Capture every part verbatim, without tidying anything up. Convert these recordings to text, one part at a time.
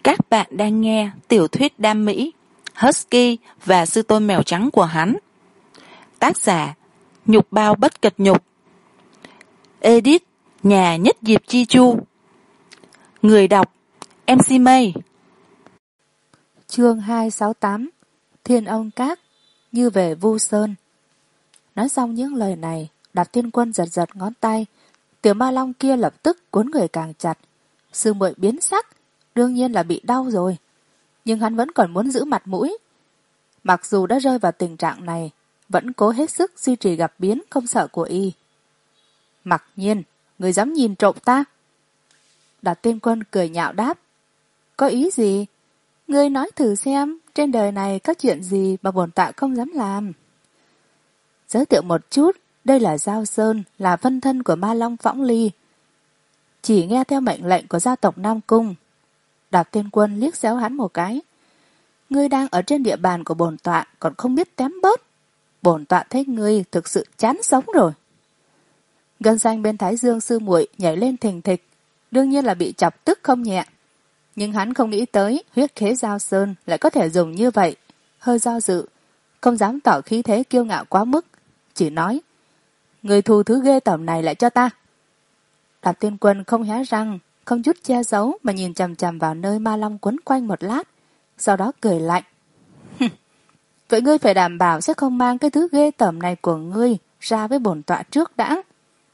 Các bạn đang nghe tiểu thuyết đam mỹ Husky và sư tôn mèo trắng của hắn. Tác giả Nhục Bao Bất Kịch Nhục. Edit Nhà Nhất Diệp Chi Chu. Người đọc em xê May. Chương hai sáu tám. Thiên Ông Các như về Vu Sơn. Nói xong những lời này, Đạt Thiên Quân giật giật ngón tay. Tiểu ma long kia lập tức cuốn người càng chặt. Sư muội biến sắc, đương nhiên là bị đau rồi, nhưng hắn vẫn còn muốn giữ mặt mũi. Mặc dù đã rơi vào tình trạng này, vẫn cố hết sức duy trì gặp biến không sợ của y. Mặc nhiên, người dám nhìn trộm ta? Đạt Tiên Quân cười nhạo đáp. Có ý gì? Ngươi nói thử xem, trên đời này có chuyện gì mà bổn tọa không dám làm. Giới thiệu một chút, đây là Giao Sơn, là phân thân của Ma Long Võng Ly, chỉ nghe theo mệnh lệnh của gia tộc Nam Cung. Đạt Tiên Quân liếc xéo hắn một cái. Ngươi đang ở trên địa bàn của bổn tọa còn không biết tém bớt. Bổn tọa thấy ngươi thực sự chán sống rồi. Gân xanh bên thái dương sư muội nhảy lên thình thịch, đương nhiên là bị chọc tức không nhẹ. Nhưng hắn không nghĩ tới huyết khế Giao Sơn lại có thể dùng như vậy. Hơi do dự, không dám tỏ khí thế kiêu ngạo quá mức, chỉ nói: Người thù thứ ghê tởm này lại cho ta. Đạt Tiên Quân không hé răng, không chút che giấu mà nhìn chằm chằm vào nơi ma long quấn quanh một lát, sau đó cười lạnh. Vậy ngươi phải đảm bảo sẽ không mang cái thứ ghê tởm này của ngươi ra với bổn tọa trước đã.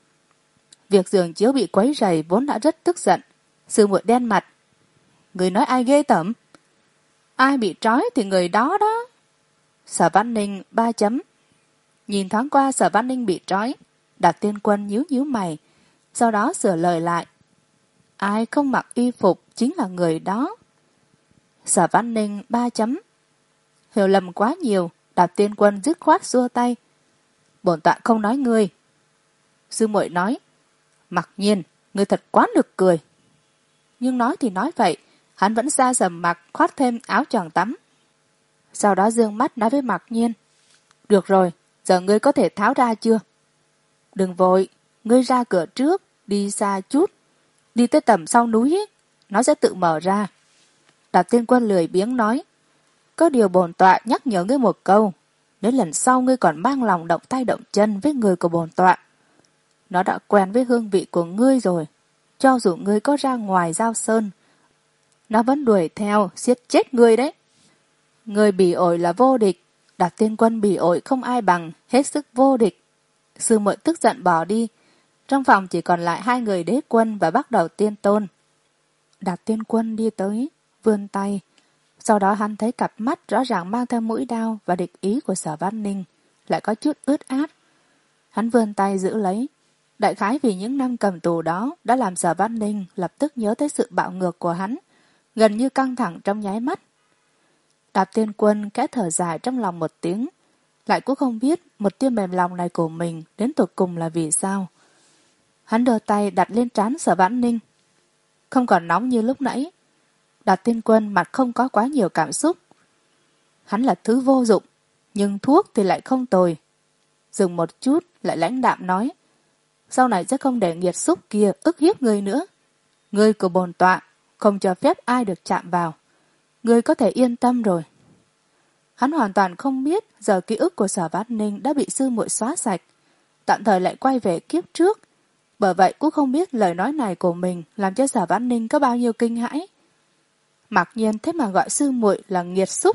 Việc giường chiếu bị quấy rầy vốn đã rất tức giận. Sư muội đen mặt. Ngươi nói ai ghê tởm? Ai bị trói thì người đó đó. Sở Văn Ninh ba chấm. Nhìn thoáng qua Sở Văn Ninh bị trói, Đạt Tiên Quân nhíu nhíu mày, sau đó sửa lời lại. Ai không mặc y phục chính là người đó. Sở Văn Ninh ba chấm. Hiểu lầm quá nhiều, Đạt Tiên Quân dứt khoát xua tay. Bổn tọa không nói ngươi. Sư muội nói. Mặc nhiên, ngươi thật quá nực cười. Nhưng nói thì nói vậy, hắn vẫn ra dầm mặc khoác thêm áo choàng tắm. Sau đó dương mắt nói với Mặc Nhiên. Được rồi, giờ ngươi có thể tháo ra chưa? Đừng vội, ngươi ra cửa trước, đi xa chút. Đi tới tầm sau núi ấy, nó sẽ tự mở ra. Đạt Tiên Quân lười biếng nói. Có điều bổn tọa nhắc nhở ngươi một câu. Nếu lần sau ngươi còn mang lòng động tay động chân với người của bổn tọa, nó đã quen với hương vị của ngươi rồi. Cho dù ngươi có ra ngoài Giao Sơn, nó vẫn đuổi theo, siết chết ngươi đấy. Ngươi bỉ ổi là vô địch. Đạt Tiên Quân bỉ ổi không ai bằng, hết sức vô địch. Sư muội tức giận bỏ đi. Trong phòng chỉ còn lại hai người Đế Quân và Bắc Đầu Tiên Tôn. Đạt Tiên Quân đi tới, vươn tay. Sau đó hắn thấy cặp mắt rõ ràng mang theo mũi đao và địch ý của Sở Văn Ninh lại có chút ướt át. Hắn vươn tay giữ lấy. Đại khái vì những năm cầm tù đó đã làm Sở Văn Ninh lập tức nhớ tới sự bạo ngược của hắn, gần như căng thẳng trong nháy mắt. Đạt Tiên Quân khẽ thở dài trong lòng một tiếng, lại cũng không biết một tia mềm lòng này của mình đến tột cùng là vì sao. Hắn đưa tay đặt lên trán Sở Vãn Ninh. Không còn nóng như lúc nãy. Đạt Tiên Quân mặt không có quá nhiều cảm xúc. Hắn là thứ vô dụng, nhưng thuốc thì lại không tồi. Dừng một chút lại lãnh đạm nói. Sau này sẽ không để nghiệt xúc kia ức hiếp ngươi nữa. Ngươi của bổn tọa không cho phép ai được chạm vào. Ngươi có thể yên tâm rồi. Hắn hoàn toàn không biết giờ ký ức của Sở Vãn Ninh đã bị sư muội xóa sạch, tạm thời lại quay về kiếp trước. Bởi vậy cũng không biết lời nói này của mình làm cho Sở Vãn Ninh có bao nhiêu kinh hãi. Mặc nhiên thế mà gọi sư muội là nghiệt xúc.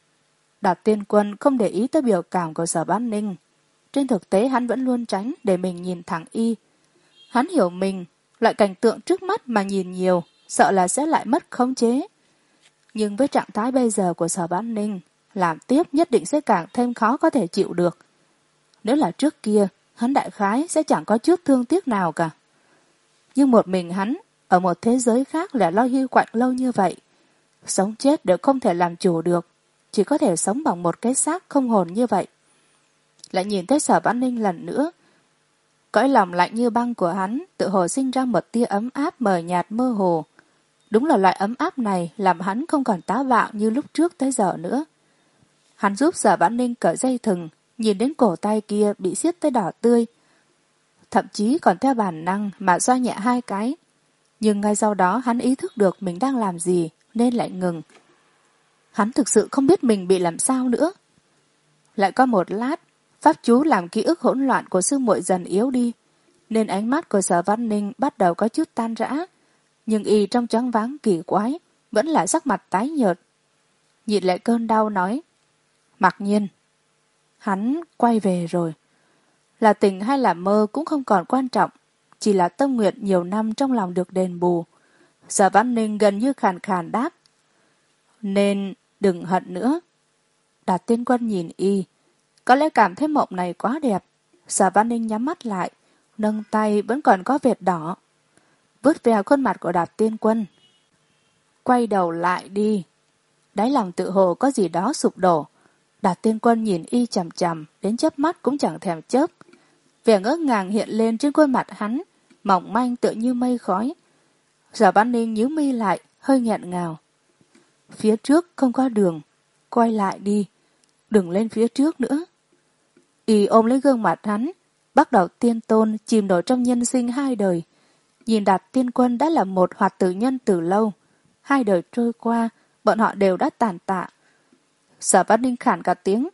Đạt Tiên Quân không để ý tới biểu cảm của Sở Vãn Ninh. Trên thực tế hắn vẫn luôn tránh để mình nhìn thẳng y. Hắn hiểu mình, loại cảnh tượng trước mắt mà nhìn nhiều, sợ là sẽ lại mất khống chế. Nhưng với trạng thái bây giờ của Sở Vãn Ninh, làm tiếp nhất định sẽ càng thêm khó có thể chịu được. Nếu là trước kia, hắn đại khái sẽ chẳng có chút thương tiếc nào cả. Nhưng một mình hắn, ở một thế giới khác lẻ loi hưu quạnh lâu như vậy, sống chết đều không thể làm chủ được, chỉ có thể sống bằng một cái xác không hồn như vậy. Lại nhìn thấy Sở Vãn Ninh lần nữa, cõi lòng lạnh như băng của hắn tự hồ sinh ra một tia ấm áp mờ nhạt mơ hồ. Đúng là loại ấm áp này làm hắn không còn táo bạo như lúc trước tới giờ nữa. Hắn giúp Sở Vãn Ninh cởi dây thừng, nhìn đến cổ tay kia bị siết tới đỏ tươi, thậm chí còn theo bản năng mà xoa nhẹ hai cái. Nhưng ngay sau đó hắn ý thức được mình đang làm gì, nên lại ngừng. Hắn thực sự không biết mình bị làm sao nữa. Lại có một lát, pháp chú làm ký ức hỗn loạn của sư muội dần yếu đi, nên ánh mắt của Sở Văn Ninh bắt đầu có chút tan rã, nhưng y trong choáng váng kỳ quái vẫn là sắc mặt tái nhợt. Nhịn lại cơn đau nói: Mặc Nhiên. Hắn quay về rồi. Là tỉnh hay là mơ cũng không còn quan trọng, chỉ là tâm nguyện nhiều năm trong lòng được đền bù. Sở Văn Ninh gần như khàn khàn đáp: Nên đừng hận nữa. Đạt Tiên Quân nhìn y, có lẽ cảm thấy mộng này quá đẹp. Sở Văn Ninh nhắm mắt lại, nâng tay vẫn còn có vệt đỏ, vứt về khuôn mặt của Đạt Tiên Quân. Quay đầu lại đi. Đáy lòng tự hồ có gì đó sụp đổ. Đạt Tiên Quân nhìn y chằm chằm, đến chớp mắt cũng chẳng thèm chớp. Vẻ ngỡ ngàng hiện lên trên khuôn mặt hắn, mỏng manh tựa như mây khói. Sở Văn Ninh nhíu mi lại, hơi nghẹn ngào. Phía trước không có đường, quay lại đi, đừng lên phía trước nữa. Y ôm lấy gương mặt hắn, bắt đầu tiên tôn chìm nổi trong nhân sinh hai đời. Nhìn Đạt Tiên Quân đã là một hoạt tử nhân từ lâu. Hai đời trôi qua, bọn họ đều đã tàn tạ. Sở Văn Ninh khản cả tiếng: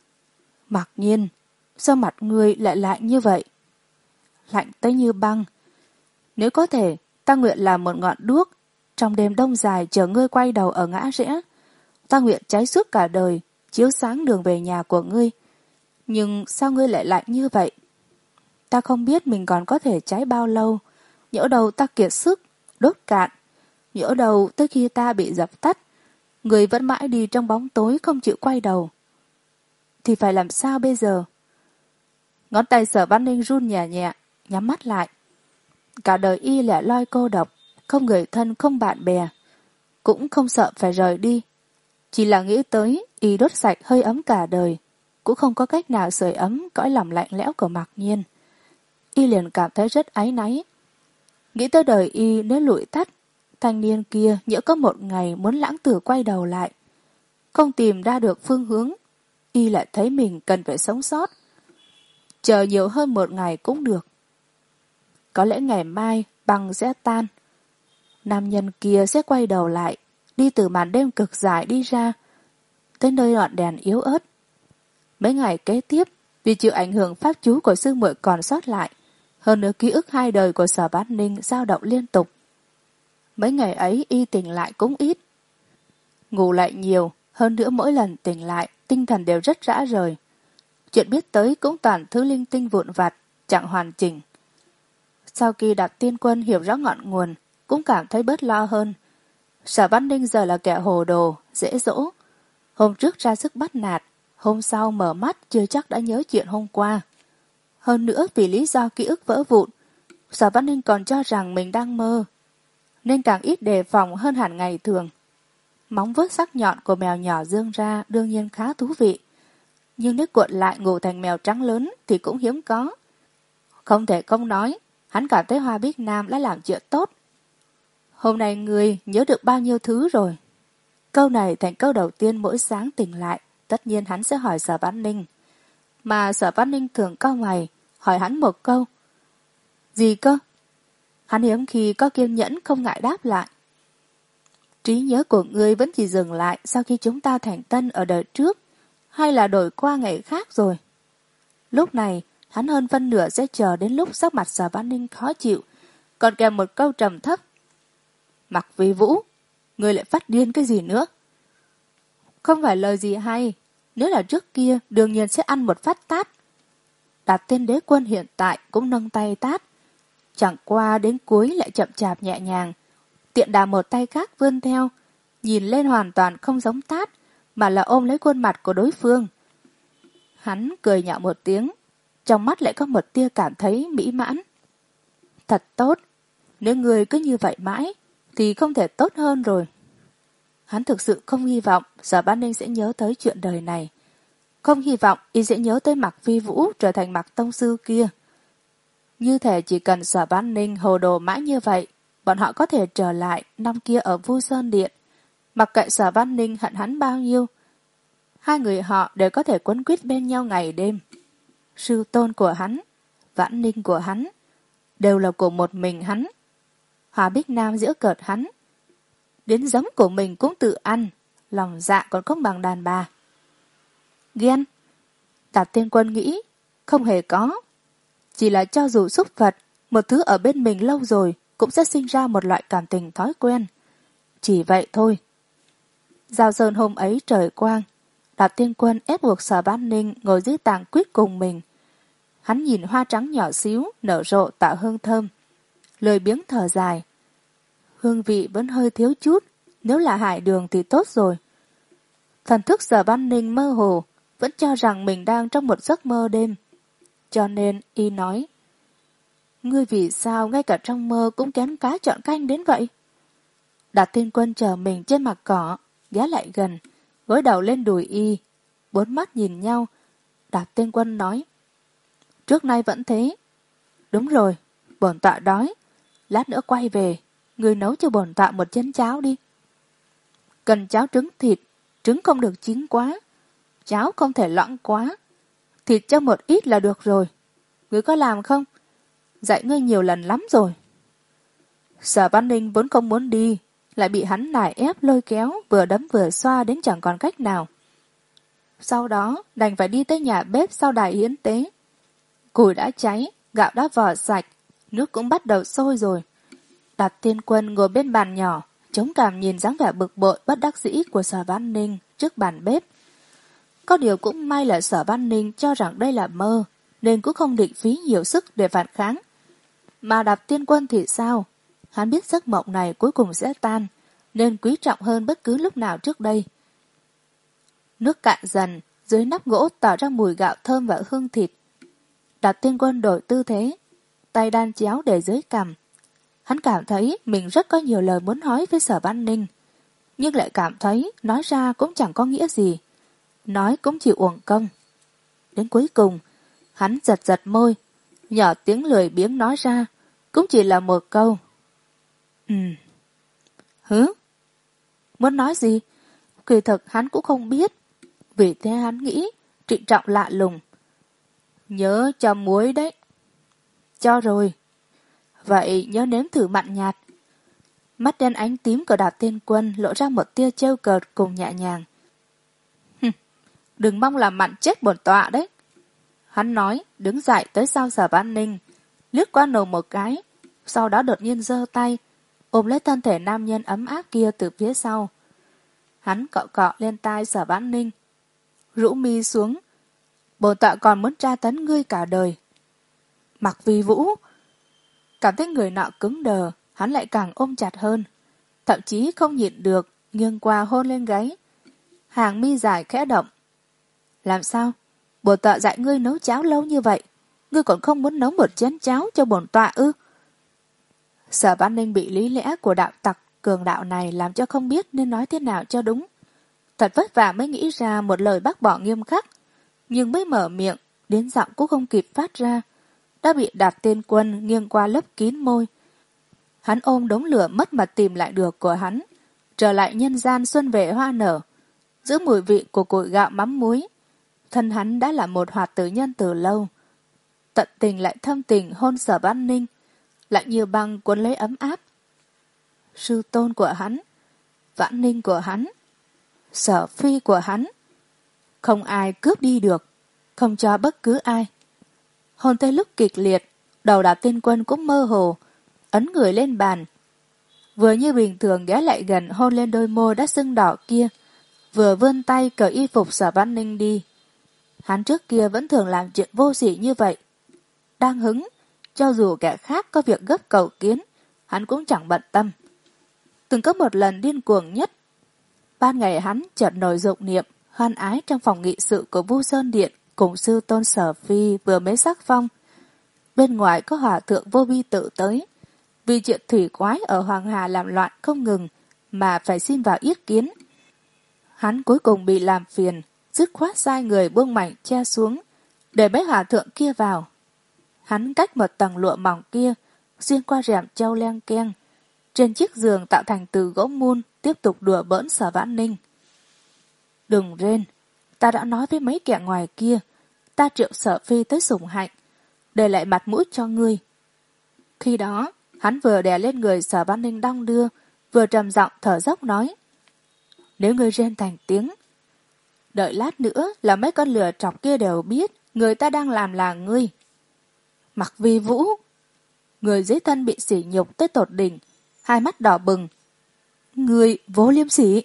Mặc Nhiên, sao mặt ngươi lại lạnh như vậy? Lạnh tới như băng. Nếu có thể, ta nguyện làm một ngọn đuốc, trong đêm đông dài chờ ngươi quay đầu ở ngã rẽ. Ta nguyện cháy suốt cả đời, chiếu sáng đường về nhà của ngươi. Nhưng sao ngươi lại lạnh như vậy? Ta không biết mình còn có thể cháy bao lâu. Nhỡ đầu ta kiệt sức, đốt cạn. Nhỡ đầu tới khi ta bị dập tắt, người vẫn mãi đi trong bóng tối không chịu quay đầu. Thì phải làm sao bây giờ? Ngón tay Sở Văn Ninh run nhẹ nhẹ, nhắm mắt lại. Cả đời y lẻ loi cô độc, không người thân không bạn bè, cũng không sợ phải rời đi. Chỉ là nghĩ tới y đốt sạch hơi ấm cả đời, cũng không có cách nào sưởi ấm cõi lòng lạnh lẽo của Mặc Nhiên. Y liền cảm thấy rất áy náy. Nghĩ tới đời y nếu lụi tắt, thanh niên kia nhỡ có một ngày muốn lãng tử quay đầu lại, không tìm ra được phương hướng, y lại thấy mình cần phải sống sót. Chờ nhiều hơn một ngày cũng được. Có lẽ ngày mai băng sẽ tan, nam nhân kia sẽ quay đầu lại, đi từ màn đêm cực dài đi ra, tới nơi ngọn đèn yếu ớt. Mấy ngày kế tiếp, vì chịu ảnh hưởng pháp chú của sư muội còn sót lại, hơn nữa ký ức hai đời của Sở Bát Ninh dao động liên tục. Mấy ngày ấy y tỉnh lại cũng ít, ngủ lại nhiều, hơn nữa mỗi lần tỉnh lại tinh thần đều rất rã rời. Chuyện biết tới cũng toàn thứ linh tinh vụn vặt, chẳng hoàn chỉnh. Sau khi Đạt Tiên Quân hiểu rõ ngọn nguồn, cũng cảm thấy bớt lo hơn. Sở Văn Ninh giờ là kẻ hồ đồ, dễ dỗ. Hôm trước ra sức bắt nạt, hôm sau mở mắt chưa chắc đã nhớ chuyện hôm qua. Hơn nữa vì lý do ký ức vỡ vụn, Sở Văn Ninh còn cho rằng mình đang mơ, nên càng ít đề phòng hơn hẳn ngày thường. Móng vuốt sắc nhọn của mèo nhỏ dương ra đương nhiên khá thú vị, nhưng nếu cuộn lại ngủ thành mèo trắng lớn thì cũng hiếm có. Không thể không nói, hắn cảm thấy Hoa Bích Nam đã làm chuyện tốt. Hôm nay ngươi nhớ được bao nhiêu thứ rồi? Câu này thành câu đầu tiên mỗi sáng tỉnh lại, tất nhiên hắn sẽ hỏi Sở Văn Ninh. Mà Sở Văn Ninh thường cau mày, hỏi hắn một câu. Gì cơ? Hắn hiếm khi có kiên nhẫn không ngại đáp lại. Trí nhớ của ngươi vẫn chỉ dừng lại sau khi chúng ta thành tân ở đời trước, hay là đổi qua ngày khác rồi? Lúc này, hắn hơn phân nửa sẽ chờ đến lúc sắc mặt Sở Văn Ninh khó chịu, còn kèm một câu trầm thấp. Mặc Vi Vũ, ngươi lại phát điên cái gì nữa? Không phải lời gì hay, nếu là trước kia đương nhiên sẽ ăn một phát tát. Đạt Tiên Đế Quân hiện tại cũng nâng tay tát, chẳng qua đến cuối lại chậm chạp nhẹ nhàng, tiện đà một tay khác vươn theo, nhìn lên hoàn toàn không giống tát, mà là ôm lấy khuôn mặt của đối phương. Hắn cười nhạo một tiếng, trong mắt lại có một tia cảm thấy mỹ mãn. Thật tốt, nếu người cứ như vậy mãi, thì không thể tốt hơn rồi. Hắn thực sự không hy vọng Sở Bát Ninh sẽ nhớ tới chuyện đời này. Không hy vọng y sẽ nhớ tới Mạc Phi Vũ trở thành Mạc Tông Sư kia. Như thể chỉ cần Sở Bát Ninh hồ đồ mãi như vậy, bọn họ có thể trở lại năm kia ở Vu Sơn Điện. Mặc kệ Sở Bát Ninh hận hắn bao nhiêu, hai người họ đều có thể quấn quýt bên nhau ngày đêm. Sư tôn của hắn, Vãn Ninh của hắn, đều là của một mình hắn. Hoa Bích Nam giễu cợt hắn. đến giống của mình cũng tự ăn, lòng dạ còn không bằng đàn bà. Ghen? Tạp Thiên Quân nghĩ, không hề có. Chỉ là cho dù xúc vật, một thứ ở bên mình lâu rồi cũng sẽ sinh ra một loại cảm tình thói quen. Chỉ vậy thôi. Giao Sơn hôm ấy trời quang, Tạp Thiên Quân ép buộc Sở Bán Ninh ngồi dưới tàng quýt cùng mình. Hắn nhìn hoa trắng nhỏ xíu nở rộ tạo hương thơm, lười biếng thở dài. Hương vị vẫn hơi thiếu chút, nếu là hải đường thì tốt rồi. Thần thức Sở Bán Ninh mơ hồ, vẫn cho rằng mình đang trong một giấc mơ đêm. Cho nên y nói, ngươi vì sao ngay cả trong mơ cũng kén cá chọn canh đến vậy? Đạt Thiên Quân chờ mình trên mặt cỏ, ghé lại gần, gối đầu lên đùi y, bốn mắt nhìn nhau. Đạt Thiên Quân nói, trước nay vẫn thế. Đúng rồi, bổn tọa đói, lát nữa quay về, ngươi nấu cho bổn tọa một chén cháo đi. Cần cháo trứng thịt, trứng không được chín quá, cháo không thể loãng quá, thịt cho một ít là được rồi. Ngươi có làm không? Dạy ngươi nhiều lần lắm rồi. Sở Văn Ninh vốn không muốn đi, lại bị hắn nài ép lôi kéo, vừa đấm vừa xoa đến chẳng còn cách nào. Sau đó đành phải đi tới nhà bếp sau đài hiến tế. Củi đã cháy, gạo đã vò sạch, nước cũng bắt đầu sôi rồi. Đạt Thiên Quân ngồi bên bàn nhỏ, chống cằm nhìn dáng vẻ bực bội bất đắc dĩ của Sở Văn Ninh trước bàn bếp. Có điều cũng may là Sở Văn Ninh cho rằng đây là mơ, nên cũng không định phí nhiều sức để phản kháng. Mà Đạt Thiên Quân thì sao? Hắn biết giấc mộng này cuối cùng sẽ tan, nên quý trọng hơn bất cứ lúc nào trước đây. Nước cạn dần, dưới nắp gỗ tỏ ra mùi gạo thơm và hương thịt. Đạt Thiên Quân đổi tư thế, tay đan chéo để dưới cằm. Hắn cảm thấy mình rất có nhiều lời muốn nói với Sở Văn Ninh, nhưng lại cảm thấy nói ra cũng chẳng có nghĩa gì, nói cũng chỉ uổng công. Đến cuối cùng, hắn giật giật môi, nhỏ tiếng lười biếng nói ra, cũng chỉ là một câu. Ừ. Hứ? Muốn nói gì? Kỳ thực hắn cũng không biết, vì thế hắn nghĩ trịnh trọng lạ lùng. Nhớ cho muối đấy. Cho rồi. Vậy nhớ nếm thử mặn nhạt. Mắt đen ánh tím của Đạt Thiên Quân lộ ra một tia trêu cợt cùng nhẹ nhàng. Đừng mong làm mặn chết bổn tọa đấy. Hắn nói, đứng dậy tới sau Sở Văn Ninh, lướt qua nồi một cái, sau đó đột nhiên giơ tay, ôm lấy thân thể nam nhân ấm áp kia từ phía sau. Hắn cọ cọ lên tai Sở Văn Ninh, rũ mi xuống. Bổn tọa còn muốn tra tấn ngươi cả đời. Mặc Vi Vũ, cảm thấy người nọ cứng đờ, hắn lại càng ôm chặt hơn, thậm chí không nhịn được, nghiêng qua hôn lên gáy. Hàng mi dài khẽ động. Làm sao? Bổn tọa dạy ngươi nấu cháo lâu như vậy, ngươi còn không muốn nấu một chén cháo cho bổn tọa ư? Sở Văn Ninh bị lý lẽ của đạo tặc cường đạo này làm cho không biết nên nói thế nào cho đúng. Thật vất vả mới nghĩ ra một lời bác bỏ nghiêm khắc, nhưng mới mở miệng, đến giọng cũng không kịp phát ra, đã bị Đạt Thiên Quân nghiêng qua lấp kín môi. Hắn ôm đống lửa mất mà tìm lại được của hắn, trở lại nhân gian xuân về hoa nở, giữa mùi vị của củi gạo mắm muối. Thân hắn đã là một hoạt tử nhân từ lâu, tận tình lại thâm tình hôn Sở Văn Ninh, lạnh như băng cuốn lấy ấm áp. Sư tôn của hắn, Vãn Ninh của hắn, Sở Phi của hắn, không ai cướp đi được, không cho bất cứ ai. Hôn tới lúc kịch liệt, đầu Đạt Thiên Quân cũng mơ hồ, ấn người lên bàn, vừa như bình thường ghé lại gần hôn lên đôi môi đã sưng đỏ kia, vừa vươn tay cởi y phục Sở Văn Ninh đi. Hắn trước kia vẫn thường làm chuyện vô sỉ như vậy. Đang hứng, cho dù kẻ khác có việc gấp cầu kiến, hắn cũng chẳng bận tâm. Từng có một lần điên cuồng nhất. Ban ngày hắn chợt nổi dụng niệm, hoan ái trong phòng nghị sự của Vu Sơn Điện cùng sư tôn Sở Phi vừa mới sắc phong. Bên ngoài có hòa thượng Vô Vi Tự tới, vì chuyện thủy quái ở Hoàng Hà làm loạn không ngừng mà phải xin vào yết kiến. Hắn cuối cùng bị làm phiền, dứt khoát sai người buông mảnh che xuống, để mấy hòa thượng kia vào. Hắn cách một tầng lụa mỏng kia, xuyên qua rèm trâu leng keng, trên chiếc giường tạo thành từ gỗ mun, tiếp tục đùa bỡn Sở Vãn Ninh. Đừng rên, ta đã nói với mấy kẻ ngoài kia, ta triệu Sở Phi tới sủng hạnh, để lại mặt mũi cho ngươi. Khi đó, hắn vừa đè lên người Sở Vãn Ninh đong đưa, vừa trầm giọng thở dốc nói, nếu ngươi rên thành tiếng, đợi lát nữa là mấy con lừa trọc kia đều biết người ta đang làm là ngươi. Mặc Vi Vũ, người dưới thân bị sỉ nhục tới tột đỉnh, hai mắt đỏ bừng. Ngươi vô liêm sỉ.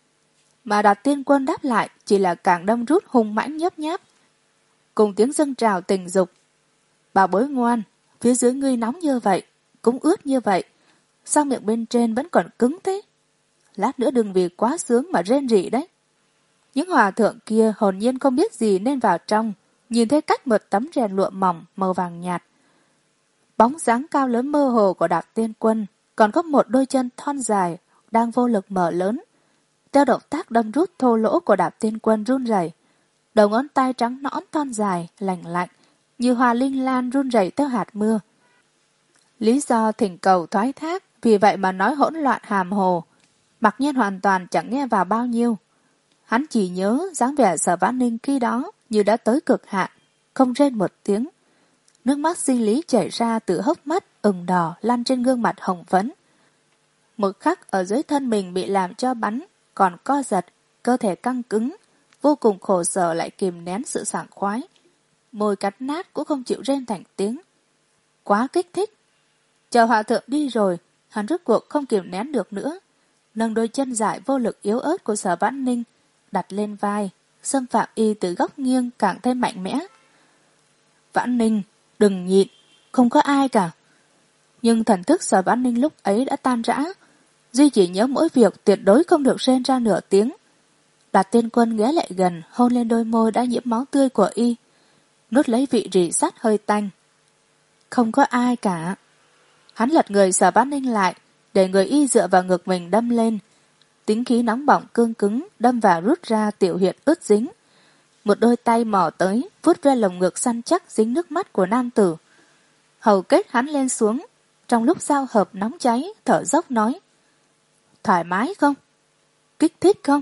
Mà Đạt Tiên Quân đáp lại chỉ là càng đâm rút hung mãnh nhấp nháp, cùng tiếng dâng trào tình dục. Bảo bối ngoan, phía dưới ngươi nóng như vậy, cũng ướt như vậy, sao miệng bên trên vẫn còn cứng thế? Lát nữa đừng vì quá sướng mà rên rỉ đấy. Những hòa thượng kia hồn nhiên không biết gì nên vào trong, nhìn thấy cách một tấm rèn lụa mỏng màu vàng nhạt. Bóng dáng cao lớn mơ hồ của Đạt Tiên Quân, còn có một đôi chân thon dài đang vô lực mở lớn. Theo động tác đâm rút thô lỗ của Đạt Tiên Quân run rẩy, đầu ngón tay trắng nõn thon dài lành lạnh như hoa linh lan run rẩy theo hạt mưa. Lý do thỉnh cầu thoái thác vì vậy mà nói hỗn loạn hàm hồ. Mặc nhiên hoàn toàn chẳng nghe vào bao nhiêu. Hắn chỉ nhớ dáng vẻ Sở Vãn Ninh khi đó như đã tới cực hạn, không rên một tiếng. Nước mắt sinh lý chảy ra từ hốc mắt ửng đỏ lăn trên gương mặt hồng phấn. Một khắc ở dưới thân mình bị làm cho bắn, còn co giật, cơ thể căng cứng, vô cùng khổ sở lại kìm nén sự sảng khoái. Môi cắt nát cũng không chịu rên thành tiếng. Quá kích thích. Chờ hòa thượng đi rồi, hắn rốt cuộc không kìm nén được nữa. Nâng đôi chân dài vô lực yếu ớt của Sở Vãn Ninh đặt lên vai, xâm phạm y từ góc nghiêng càng thêm mạnh mẽ. Vãn Ninh, đừng nhịn, không có ai cả. Nhưng thần thức Sở Vãn Ninh lúc ấy đã tan rã, duy chỉ nhớ mỗi việc tuyệt đối không được rên ra nửa tiếng. Đạt Tiên Quân ghé lại gần, hôn lên đôi môi đã nhiễm máu tươi của y, nuốt lấy vị rỉ sắt hơi tanh. Không có ai cả. Hắn lật người Sở Vãn Ninh lại, để người y dựa vào ngực mình đâm lên. Tính khí nóng bỏng cương cứng đâm vào rút ra tiểu huyệt ướt dính. Một đôi tay mò tới, vuốt ve lồng ngực săn chắc dính nước mắt của nam tử. Hầu kết hắn lên xuống, trong lúc giao hợp nóng cháy, thở dốc nói. Thoải mái không? Kích thích không?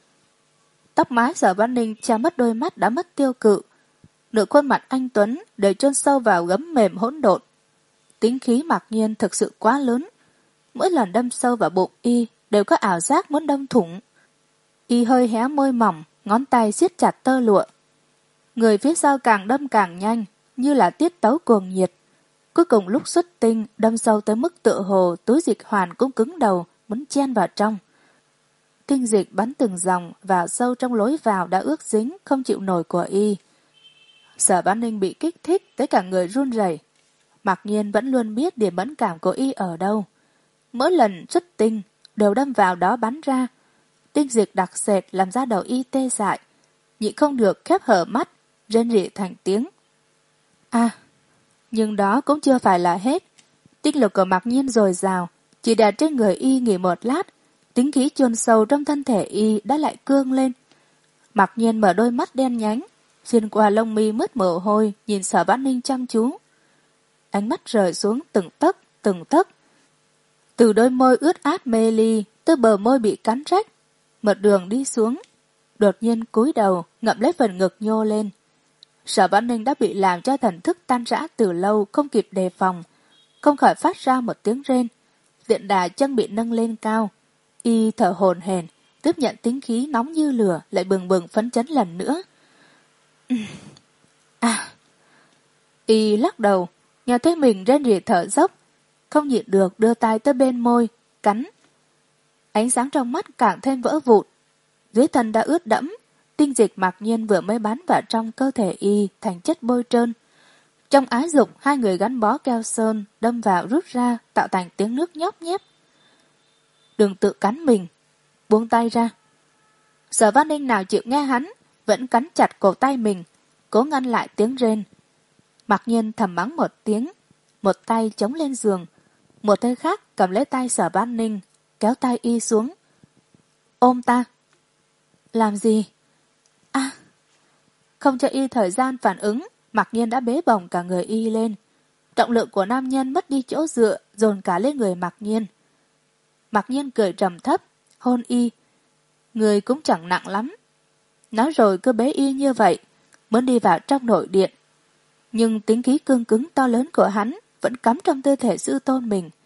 Tóc mái Sở Vãn Ninh che mất đôi mắt đã mất tiêu cự. Nửa khuôn mặt anh Tuấn đều chôn sâu vào gấm mềm hỗn độn. Tính khí Mặc Nhiên thực sự quá lớn. Mỗi lần đâm sâu vào bụng y đều có ảo giác muốn đâm thủng. Y hơi hé môi mỏng, ngón tay siết chặt tơ lụa. Người phía sau càng đâm càng nhanh, như là tiết tấu cuồng nhiệt. Cuối cùng lúc xuất tinh đâm sâu tới mức tựa hồ túi dịch hoàn cũng cứng đầu, muốn chen vào trong. Kinh dịch bắn từng dòng vào sâu trong lối vào đã ướt dính không chịu nổi của y. Sở Vãn Ninh bị kích thích tới cả người run rẩy. Mặc nhiên vẫn luôn biết điểm mẫn cảm của y ở đâu. Mỗi lần xuất tinh đều đâm vào đó bắn ra. Tinh dịch đặc sệt làm ra đầu y tê dại, nhịn không được khép hở mắt, rên rỉ thành tiếng. À, nhưng đó cũng chưa phải là hết. Tinh lực của Mặc Nhiên dồi dào, chỉ đặt trên người y nghỉ một lát, tính khí chôn sâu trong thân thể y đã lại cương lên. Mặc Nhiên mở đôi mắt đen nhánh, xuyên qua lông mi mướt mồ hôi, nhìn Sở Vãn Ninh chăm chú. Ánh mắt rời xuống từng tấc, từng tấc. Từ đôi môi ướt át mê ly tới bờ môi bị cắn rách, một đường đi xuống. Đột nhiên cúi đầu ngậm lấy phần ngực nhô lên. Sở Vãn Ninh đã bị làm cho thần thức tan rã từ lâu, không kịp đề phòng, không khỏi phát ra một tiếng rên. Tiện đà chân bị nâng lên cao, y thở hổn hển, tiếp nhận tính khí nóng như lửa, lại bừng bừng phấn chấn lần nữa. À, y lắc đầu, nghe thấy mình rên rỉ thở dốc, không nhịn được đưa tay tới bên môi, cắn. Ánh sáng trong mắt càng thêm vỡ vụn. Dưới thân đã ướt đẫm, tinh dịch Mặc Nhiên vừa mới bắn vào trong cơ thể y thành chất bôi trơn. Trong ái dục, hai người gắn bó keo sơn, đâm vào rút ra, tạo thành tiếng nước nhóp nhép. Đừng tự cắn mình, buông tay ra. Sở Vãn Ninh nào chịu nghe hắn, vẫn cắn chặt cổ tay mình, cố ngăn lại tiếng rên. Mặc Nhiên thầm mắng một tiếng, một tay chống lên giường, một tay khác cầm lấy tay Sở Vãn Ninh, kéo tay y xuống. Ôm ta. Làm gì? À! Không cho y thời gian phản ứng, Mặc Nhiên đã bế bổng cả người y lên. Trọng lượng của nam nhân mất đi chỗ dựa, dồn cả lên người Mặc Nhiên. Mặc Nhiên cười trầm thấp, hôn y. Người cũng chẳng nặng lắm. Nói rồi cứ bế y như vậy, muốn đi vào trong nội điện. Nhưng tính khí cương cứng to lớn của hắn vẫn cắm trong cơ thể sư tôn mình.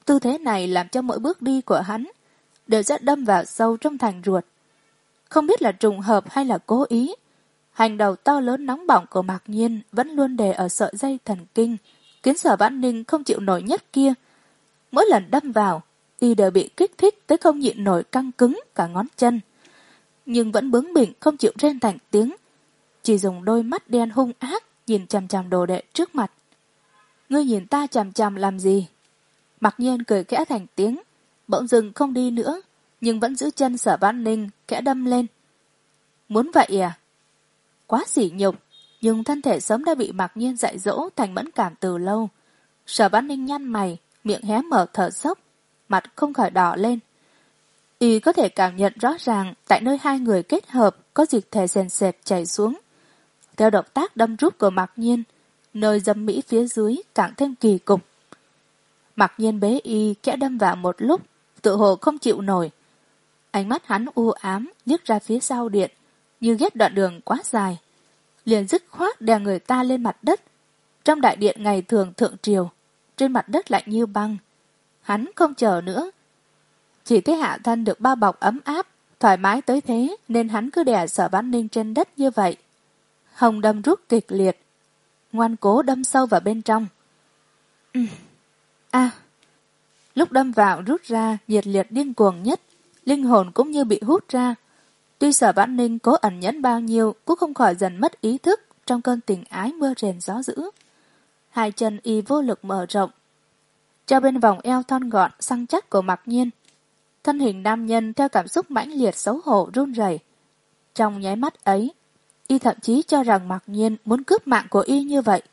Tư thế này làm cho mỗi bước đi của hắn đều sẽ đâm vào sâu trong thành ruột. Không biết là trùng hợp hay là cố ý, hành đầu to lớn nóng bỏng của Mạc Nhiên vẫn luôn đè ở sợi dây thần kinh, khiến Sở Vãn Ninh không chịu nổi nhất kia. Mỗi lần đâm vào, y đều bị kích thích tới không nhịn nổi căng cứng cả ngón chân. Nhưng vẫn bướng bỉnh không chịu rên thành tiếng, chỉ dùng đôi mắt đen hung ác nhìn chằm chằm đồ đệ trước mặt. Ngươi nhìn ta chằm chằm làm gì? Mạc Nhiên cười khẽ thành tiếng, bỗng dừng không đi nữa, nhưng vẫn giữ chân Sở Vãn Ninh khẽ đâm lên. Muốn vậy à? Quá sỉ nhục, nhưng thân thể sớm đã bị Mạc Nhiên dạy dỗ thành mẫn cảm từ lâu. Sở Vãn Ninh nhăn mày, miệng hé mở thở dốc, mặt không khỏi đỏ lên. Y có thể cảm nhận rõ ràng tại nơi hai người kết hợp có dịch thể sền sệt chảy xuống. Theo động tác đâm rút của Mạc Nhiên, nơi dâm mỹ phía dưới càng thêm kỳ cục. Mạc Nhiên bế y kẽ đâm vào một lúc, tự hồ không chịu nổi. Ánh mắt hắn u ám liếc ra phía sau điện, như ghét đoạn đường quá dài. Liền dứt khoát đè người ta lên mặt đất. Trong đại điện ngày thường thượng triều, trên mặt đất lạnh như băng. Hắn không chờ nữa. Chỉ thấy hạ thân được bao bọc ấm áp, thoải mái tới thế nên hắn cứ đè Sở Vãn Ninh trên đất như vậy. Hồng đâm rút kịch liệt, ngoan cố đâm sâu vào bên trong. Ừ. À, lúc đâm vào rút ra nhiệt liệt điên cuồng nhất, linh hồn cũng như bị hút ra. Tuy Sở Vãn Ninh cố ẩn nhẫn bao nhiêu cũng không khỏi dần mất ý thức trong cơn tình ái mưa rền gió dữ. Hai chân y vô lực mở rộng, treo bên vòng eo thon gọn săn chắc của Mạc Nhiên. Thân hình nam nhân theo cảm xúc mãnh liệt xấu hổ run rẩy. Trong nháy mắt ấy, y thậm chí cho rằng Mạc Nhiên muốn cướp mạng của y như vậy.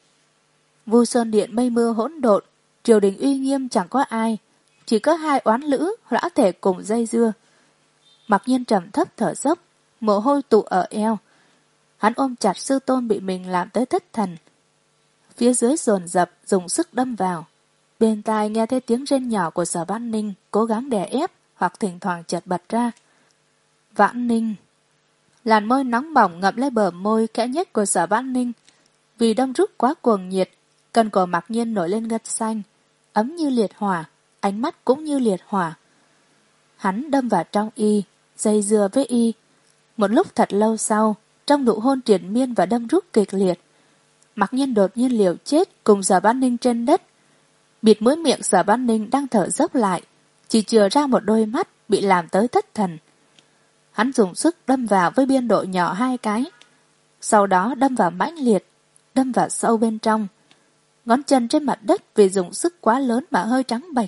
Vu Sơn Điện mây mưa hỗn độn, triều đình uy nghiêm chẳng có ai, chỉ có hai oán lữ lõa thể cùng dây dưa. Mạc Nhiên trầm thấp thở dốc, mồ hôi tụ ở eo. Hắn ôm chặt sư tôn bị mình làm tới thất thần. Phía dưới dồn dập dùng sức đâm vào. Bên tai nghe thấy tiếng rên nhỏ của Sở Vãn Ninh cố gắng đè ép hoặc thỉnh thoảng chợt bật ra. Vãn Ninh. Làn môi nóng bỏng ngậm lấy bờ môi khẽ nhếch của Sở Vãn Ninh. Vì đâm rút quá cuồng nhiệt, cần cổ Mạc Nhiên nổi lên gân xanh, ấm như liệt hỏa, ánh mắt cũng như liệt hỏa. Hắn đâm vào trong y, dây dưa với y. Một lúc thật lâu sau, trong nụ hôn triền miên và đâm rút kịch liệt, Mạc Nhiên đột nhiên liều chết cùng Sở Vãn Ninh trên đất. Bịt mũi miệng Sở Vãn Ninh đang thở dốc lại, chỉ chừa ra một đôi mắt bị làm tới thất thần. Hắn dùng sức đâm vào với biên độ nhỏ hai cái, sau đó đâm vào mãnh liệt, đâm vào sâu bên trong. Ngón chân trên mặt đất vì dùng sức quá lớn mà hơi trắng bệch.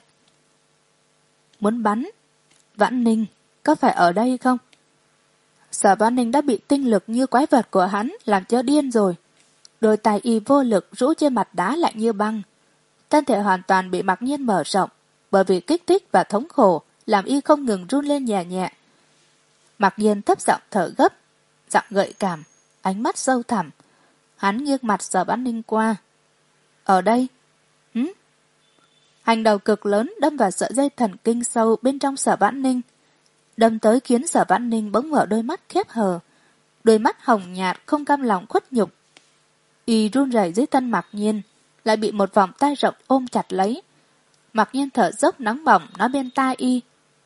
Muốn bắn? Vãn Ninh, có phải ở đây không? Sở Vãn Ninh đã bị tinh lực như quái vật của hắn làm cho điên rồi. Đôi tay y vô lực rũ trên mặt đá lạnh như băng. Thân thể hoàn toàn bị Mạc Nhiên mở rộng, bởi vì kích thích và thống khổ làm y không ngừng run lên nhẹ nhẹ. Mạc Nhiên thấp giọng thở gấp, giọng gợi cảm, ánh mắt sâu thẳm. Hắn nghiêng mặt Sở Vãn Ninh qua. Ở đây? Hử? Hành đầu cực lớn đâm vào sợi dây thần kinh sâu bên trong Sở Vãn Ninh. Đâm tới khiến Sở Vãn Ninh bỗng mở đôi mắt khép hờ. Đôi mắt hồng nhạt không cam lòng khuất nhục. Y run rẩy dưới thân Mạc Nhiên, lại bị một vòng tay rộng ôm chặt lấy. Mạc Nhiên thở dốc nóng bỏng nói bên tai y.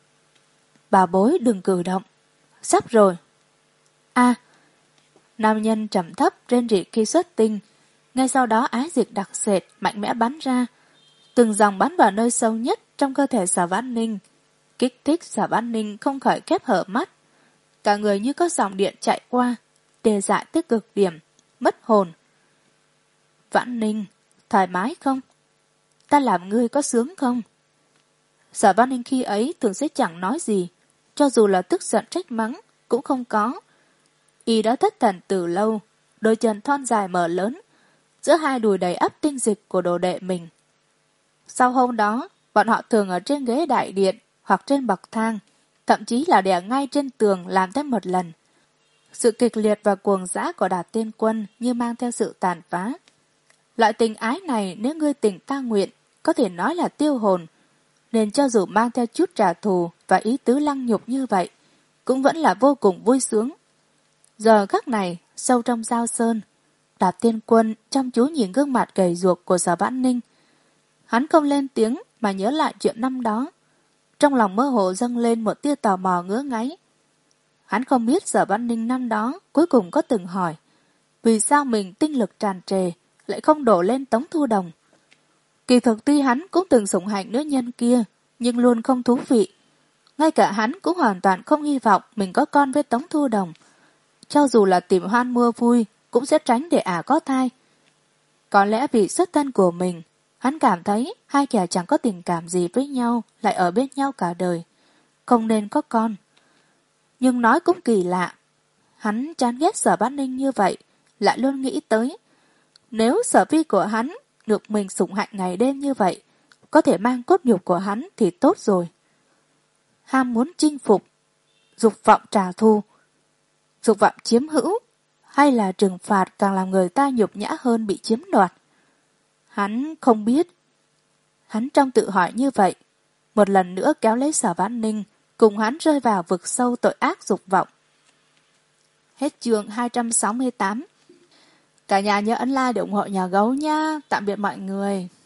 Bà bối đừng cử động. Sắp rồi. À, nam nhân trầm thấp rên rỉ khi xuất tinh. Ngay sau đó ái dịch đặc sệt mạnh mẽ bắn ra. Từng dòng bắn vào nơi sâu nhất trong cơ thể Sở Vãn Ninh. Kích thích Sở Vãn Ninh không khỏi khép hở mắt. Cả người như có dòng điện chạy qua, tê dại tới cực điểm, mất hồn. Vãn Ninh, thoải mái không? Ta làm ngươi có sướng không? Sở Vãn Ninh khi ấy thường sẽ chẳng nói gì, cho dù là tức giận trách mắng, cũng không có. Y đã thất thần từ lâu, đôi chân thon dài mở lớn, giữa hai đùi đầy ắp tinh dịch của đồ đệ mình. Sau hôm đó, bọn họ thường ở trên ghế đại điện hoặc trên bậc thang, thậm chí là đè ngay trên tường làm thêm một lần. Sự kịch liệt và cuồng dã của Đạt Tiên Quân như mang theo sự tàn phá. Loại tình ái này nếu ngươi tình ta nguyện, có thể nói là tiêu hồn, nên cho dù mang theo chút trả thù và ý tứ lăng nhục như vậy, cũng vẫn là vô cùng vui sướng. Giờ khắc này, sâu trong giao sơn, Đạt Tiên Quân chăm chú nhìn gương mặt gầy ruột của Sở Vãn Ninh. Hắn không lên tiếng mà nhớ lại chuyện năm đó. Trong lòng mơ hồ dâng lên một tia tò mò ngứa ngáy. Hắn không biết Sở Văn Ninh năm đó cuối cùng có từng hỏi vì sao mình tinh lực tràn trề lại không đổ lên Tống Thu Đồng. Kỳ thực tuy hắn cũng từng sủng hạnh nữ nhân kia, nhưng luôn không thú vị. Ngay cả hắn cũng hoàn toàn không hy vọng mình có con với Tống Thu Đồng. Cho dù là tìm hoan mua vui, cũng sẽ tránh để ả có thai. Có lẽ vì xuất thân của mình, hắn cảm thấy hai kẻ chẳng có tình cảm gì với nhau, lại ở bên nhau cả đời. Không nên có con. Nhưng nói cũng kỳ lạ. Hắn chán ghét Sở Bát Ninh như vậy, lại luôn nghĩ tới. Nếu Sở Vi của hắn được mình sủng hạnh ngày đêm như vậy, có thể mang cốt nhục của hắn thì tốt rồi. Ham muốn chinh phục, dục vọng trả thù, dục vọng chiếm hữu, hay là trừng phạt càng làm người ta nhục nhã hơn bị chiếm đoạt. Hắn không biết. Hắn trong tự hỏi như vậy, một lần nữa kéo lấy Sở Vãn Ninh, cùng hắn rơi vào vực sâu tội ác dục vọng. Hết chương hai trăm sáu mươi tám. Cả nhà nhớ ấn like để ủng hộ nhà gấu nha. Tạm biệt mọi người.